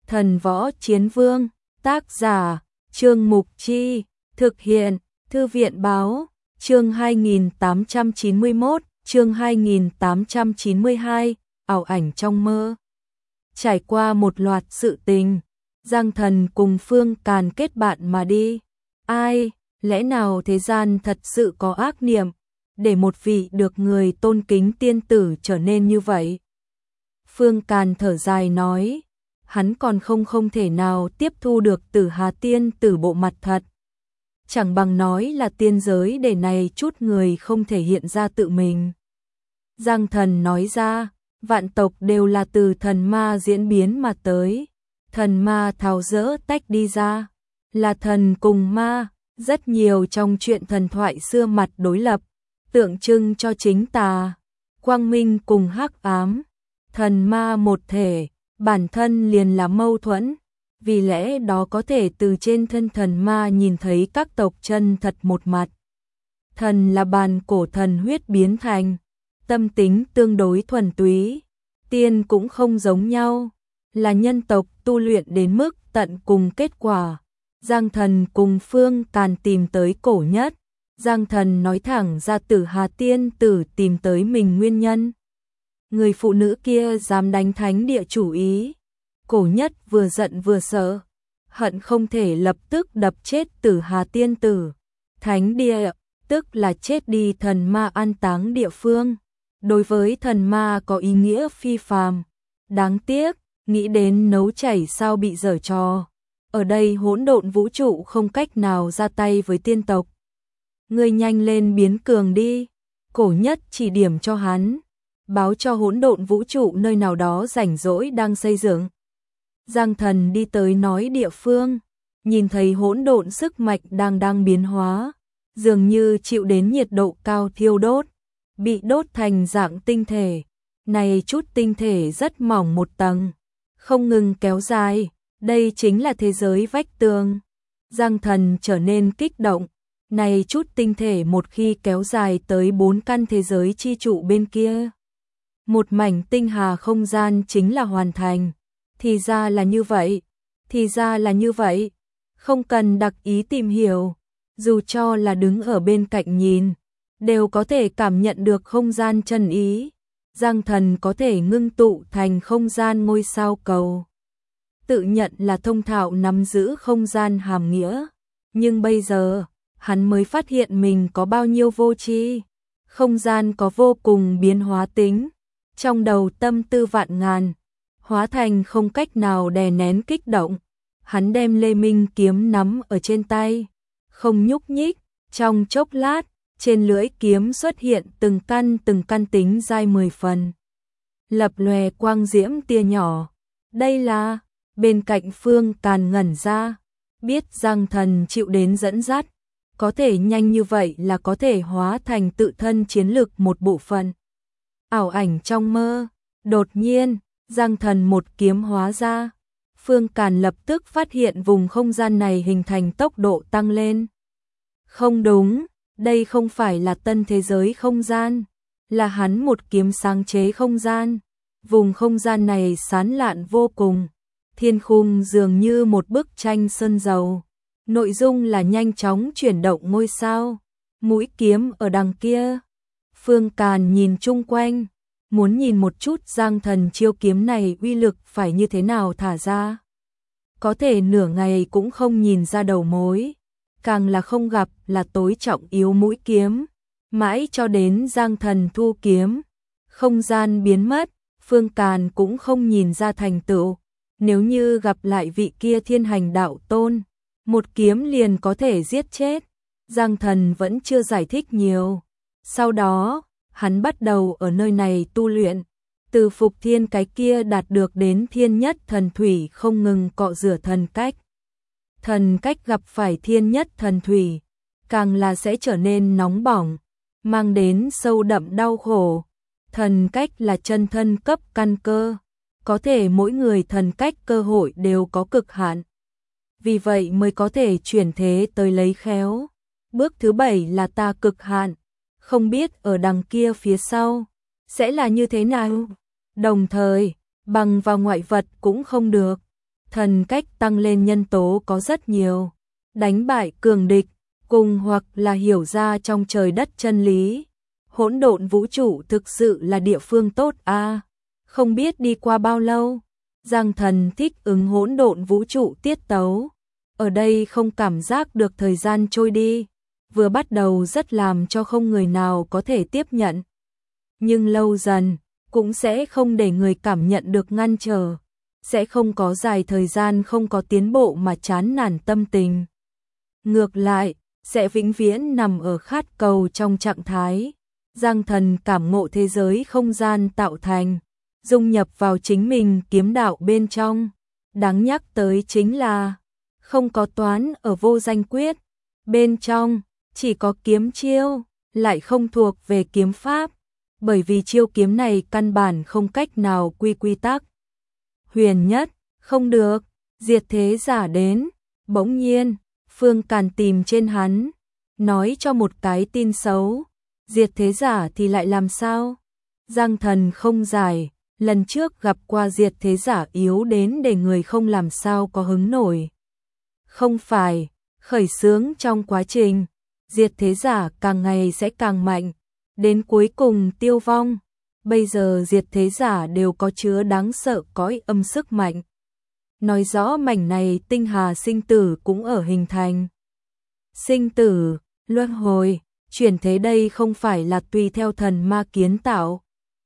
Thần Võ Chiến Vương, tác giả, Trương Mục Chi, thực hiện, Thư viện Báo, chương 2891, chương 2892, ảo ảnh trong mơ. Trải qua một loạt sự tình, Giang Thần cùng Phương Càn kết bạn mà đi. Ai, lẽ nào thế gian thật sự có ác niệm, để một vị được người tôn kính tiên tử trở nên như vậy? Phương Càn thở dài nói, hắn còn không thể nào tiếp thu được Tử Hà tiên tử bộ mặt thật. Chẳng bằng nói là tiên giới để này chút người không thể hiện ra tự mình. Giang Thần nói ra, vạn tộc đều là từ thần ma diễn biến mà tới. Thần ma tháo dỡ tách đi ra, là thần cùng ma, rất nhiều trong chuyện thần thoại xưa mặt đối lập, tượng trưng cho chính tà, quang minh cùng hắc ám. Thần ma một thể, bản thân liền là mâu thuẫn, vì lẽ đó có thể từ trên thân thần ma nhìn thấy các tộc chân thật một mặt. Thần là bàn cổ thần huyết biến thành, tâm tính tương đối thuần túy, tiên cũng không giống nhau, là nhân tộc tu luyện đến mức tận cùng kết quả. Giang Thần cùng Phương Càn tìm tới cổ nhất, Giang Thần nói thẳng ra Tử Hà tiên tử tìm tới mình nguyên nhân. Người phụ nữ kia dám đánh thánh địa chủ ý. Cổ nhất vừa giận vừa sợ, hận không thể lập tức đập chết Tử Hà tiên tử. Thánh địa, tức là chết đi thần ma an táng địa phương. Đối với thần ma có ý nghĩa phi phàm. Đáng tiếc, nghĩ đến nấu chảy sao bị dở trò. Ở đây hỗn độn vũ trụ không cách nào ra tay với tiên tộc. Ngươi nhanh lên biến cường đi. Cổ nhất chỉ điểm cho hắn, báo cho hỗn độn vũ trụ nơi nào đó rảnh rỗi đang xây dựng. Giang Thần đi tới nói địa phương, nhìn thấy hỗn độn sức mạnh đang biến hóa, dường như chịu đến nhiệt độ cao thiêu đốt, bị đốt thành dạng tinh thể. Này chút tinh thể rất mỏng một tầng, không ngừng kéo dài, đây chính là thế giới vách tường. Giang Thần trở nên kích động, này chút tinh thể một khi kéo dài tới 4 căn thế giới chi trụ bên kia, một mảnh tinh hà không gian chính là hoàn thành. Thì ra là như vậy, thì ra là như vậy, không cần đặc ý tìm hiểu, dù cho là đứng ở bên cạnh nhìn, đều có thể cảm nhận được không gian chân ý. Giang Thần có thể ngưng tụ thành không gian ngôi sao cầu, tự nhận là thông thạo nắm giữ không gian hàm nghĩa, nhưng bây giờ, hắn mới phát hiện mình có bao nhiêu vô tri. Không gian có vô cùng biến hóa tính, trong đầu tâm tư vạn ngàn, hóa thành không cách nào đè nén kích động. Hắn đem Lê Minh kiếm nắm ở trên tay, không nhúc nhích, trong chốc lát, trên lưỡi kiếm xuất hiện từng căn tính dai 10 phần. Lập lòe quang diễm tia nhỏ. Đây là, bên cạnh Phương Càn ngẩn ra, biết Giang Thần chịu đến dẫn dắt, có thể nhanh như vậy là có thể hóa thành tự thân chiến lực một bộ phận. Ảo ảnh trong mơ, đột nhiên, Giang Thần một kiếm hóa ra, Phương Càn lập tức phát hiện vùng không gian này hình thành tốc độ tăng lên. Không đúng, đây không phải là tân thế giới không gian, là hắn một kiếm sáng chế không gian. Vùng không gian này sán lạn vô cùng, thiên khung dường như một bức tranh sơn dầu. Nội dung là nhanh chóng chuyển động ngôi sao, mũi kiếm ở đằng kia. Phương Càn nhìn chung quanh, muốn nhìn một chút Giang Thần chiêu kiếm này uy lực phải như thế nào thả ra. Có thể nửa ngày cũng không nhìn ra đầu mối, càng là không gặp là tối trọng yếu mũi kiếm. Mãi cho đến Giang Thần thu kiếm, không gian biến mất, Phương Càn cũng không nhìn ra thành tựu. Nếu như gặp lại vị kia thiên hành đạo tôn, một kiếm liền có thể giết chết. Giang Thần vẫn chưa giải thích nhiều. Sau đó, hắn bắt đầu ở nơi này tu luyện, từ Phục Thiên cái kia đạt được đến Thiên Nhất Thần Thủy không ngừng cọ rửa thần cách. Thần cách gặp phải Thiên Nhất Thần Thủy, càng là sẽ trở nên nóng bỏng, mang đến sâu đậm đau khổ. Thần cách là chân thân cấp căn cơ, có thể mỗi người thần cách cơ hội đều có cực hạn. Vì vậy mới có thể chuyển thế tới lấy khéo. Bước thứ 7 là ta cực hạn, không biết ở đằng kia phía sau sẽ là như thế nào. Đồng thời, bằng vào ngoại vật cũng không được, thần cách tăng lên nhân tố có rất nhiều, đánh bại cường địch, cùng hoặc là hiểu ra trong trời đất chân lý. Hỗn độn vũ trụ thực sự là địa phương tốt a. Không biết đi qua bao lâu, Giang Thần thích ứng hỗn độn vũ trụ tiết tấu. Ở đây không cảm giác được thời gian trôi đi, vừa bắt đầu rất làm cho không người nào có thể tiếp nhận. Nhưng lâu dần, cũng sẽ không để người cảm nhận được ngăn trở, sẽ không có dài thời gian không có tiến bộ mà chán nản tâm tình. Ngược lại, sẽ vĩnh viễn nằm ở khát cầu trong trạng thái. Giang Thần cảm ngộ thế giới không gian tạo thành, dung nhập vào chính mình kiếm đạo bên trong. Đáng nhắc tới chính là không có toán ở vô danh quyết, bên trong chỉ có kiếm chiêu, lại không thuộc về kiếm pháp, bởi vì chiêu kiếm này căn bản không cách nào quy tắc. Huyền nhất, không được, diệt thế giả đến, bỗng nhiên, Phương Càn tìm trên hắn, nói cho một cái tin xấu, diệt thế giả thì lại làm sao? Giang Thần không giải, lần trước gặp qua diệt thế giả yếu đến để người không làm sao có hứng nổi. Không phải, khởi xướng trong quá trình, diệt thế giả càng ngày sẽ càng mạnh, đến cuối cùng tiêu vong. Bây giờ diệt thế giả đều có chứa đáng sợ cõi âm sức mạnh. Nói rõ mảnh này tinh hà sinh tử cũng ở hình thành. Sinh tử, luân hồi, chuyển thế đây không phải là tùy theo thần ma kiến tạo,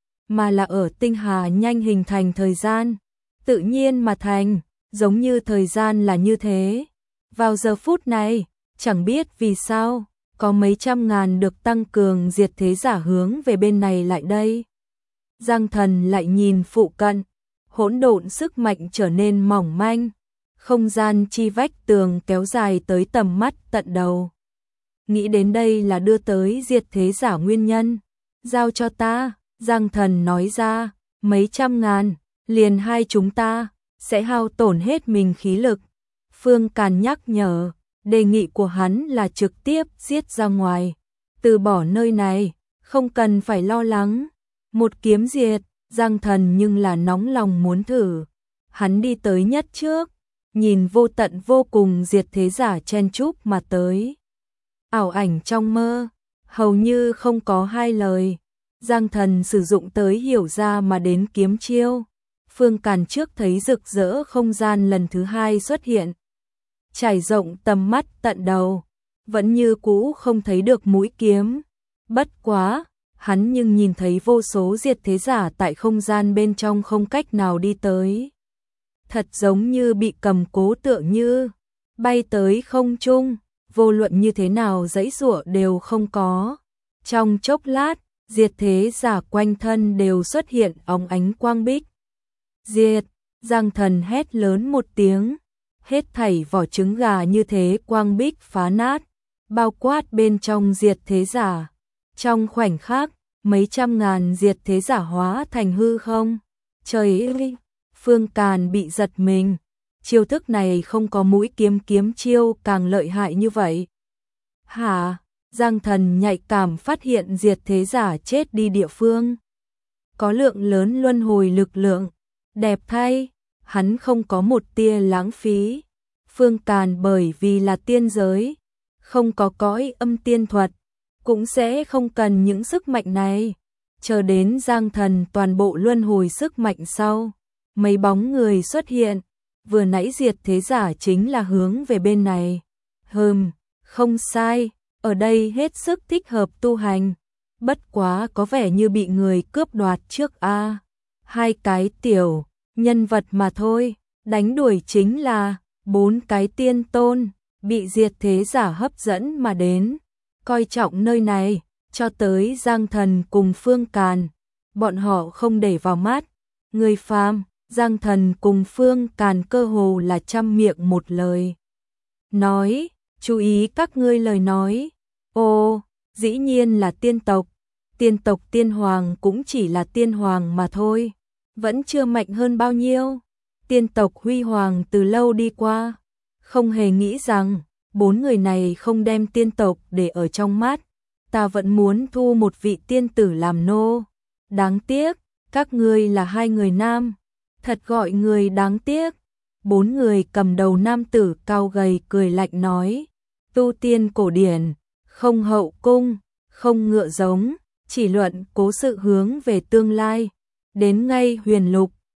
mà là ở tinh hà nhanh hình thành thời gian, tự nhiên mà thành, giống như thời gian là như thế. Vào giờ phút này, chẳng biết vì sao, có mấy trăm ngàn được tăng cường diệt thế giả hướng về bên này lại đây. Giang Thần lại nhìn phụ cận, hỗn độn sức mạnh trở nên mỏng manh, không gian chi vách tường kéo dài tới tầm mắt tận đầu. Nghĩ đến đây là đưa tới diệt thế giả nguyên nhân. Giao cho ta, Giang Thần nói ra, mấy trăm ngàn, liền hai chúng ta, sẽ hao tổn hết mình khí lực. Phương Càn nhắc nhở, đề nghị của hắn là trực tiếp giết ra ngoài, từ bỏ nơi này, không cần phải lo lắng. Một kiếm diệt, Giang Thần nhưng là nóng lòng muốn thử. Hắn đi tới nhất trước, nhìn vô tận vô cùng diệt thế giả chen chúc mà tới. Ảo ảnh trong mơ, hầu như không có hai lời. Giang Thần sử dụng tới hiểu ra mà đến kiếm chiêu. Phương Càn trước thấy rực rỡ không gian lần thứ hai xuất hiện, trải rộng tầm mắt tận đầu, vẫn như cũ không thấy được mũi kiếm. Bất quá, hắn nhưng nhìn thấy vô số diệt thế giả tại không gian bên trong không cách nào đi tới. Thật giống như bị cầm cố, tựa như bay tới không trung, vô luận như thế nào giãy giụa đều không có. Trong chốc lát, diệt thế giả quanh thân đều xuất hiện óng ánh quang bích. Diệt, Giang Thần hét lớn một tiếng, hết thảy vỏ trứng gà như thế quang bích phá nát, bao quát bên trong diệt thế giả. Trong khoảnh khắc, mấy trăm ngàn diệt thế giả hóa thành hư không. Trời ơi, Phương Càn bị giật mình, chiêu thức này không có mũi kiếm kiếm chiêu càng lợi hại như vậy. Hả? Giang Thần nhạy cảm phát hiện diệt thế giả chết đi địa phương có lượng lớn luân hồi lực lượng, đẹp thay, hắn không có một tia lãng phí. Phương Càn bởi vì là tiên giới, không có cõi âm tiên thuật, cũng sẽ không cần những sức mạnh này. Chờ đến Giang Thần toàn bộ luân hồi sức mạnh sau, mấy bóng người xuất hiện, vừa nãy diệt thế giả chính là hướng về bên này. Không sai, ở đây hết sức thích hợp tu hành, bất quá có vẻ như bị người cướp đoạt trước a. Hai cái tiểu nhân vật mà thôi, đánh đuổi chính là bốn cái tiên tôn, bị diệt thế giả hấp dẫn mà đến, coi trọng nơi này, cho tới Giang Thần cùng Phương Càn, bọn họ không để vào mắt. Người phàm, Giang Thần cùng Phương Càn cơ hồ là trăm miệng một lời nói, chú ý các ngươi lời nói. Ồ, dĩ nhiên là tiên tộc tiên hoàng cũng chỉ là tiên hoàng mà thôi, vẫn chưa mạnh hơn bao nhiêu. Tiên tộc huy hoàng từ lâu đi qua, không hề nghĩ rằng bốn người này không đem tiên tộc để ở trong mắt. Ta vẫn muốn thu một vị tiên tử làm nô. Đáng tiếc, các ngươi là hai người nam, thật gọi người đáng tiếc. 4 người cầm đầu nam tử cao gầy cười lạnh nói, tu tiên cổ điển, không hậu cung, không ngựa giống, chỉ luận cố sự hướng về tương lai, đến ngay huyền lục,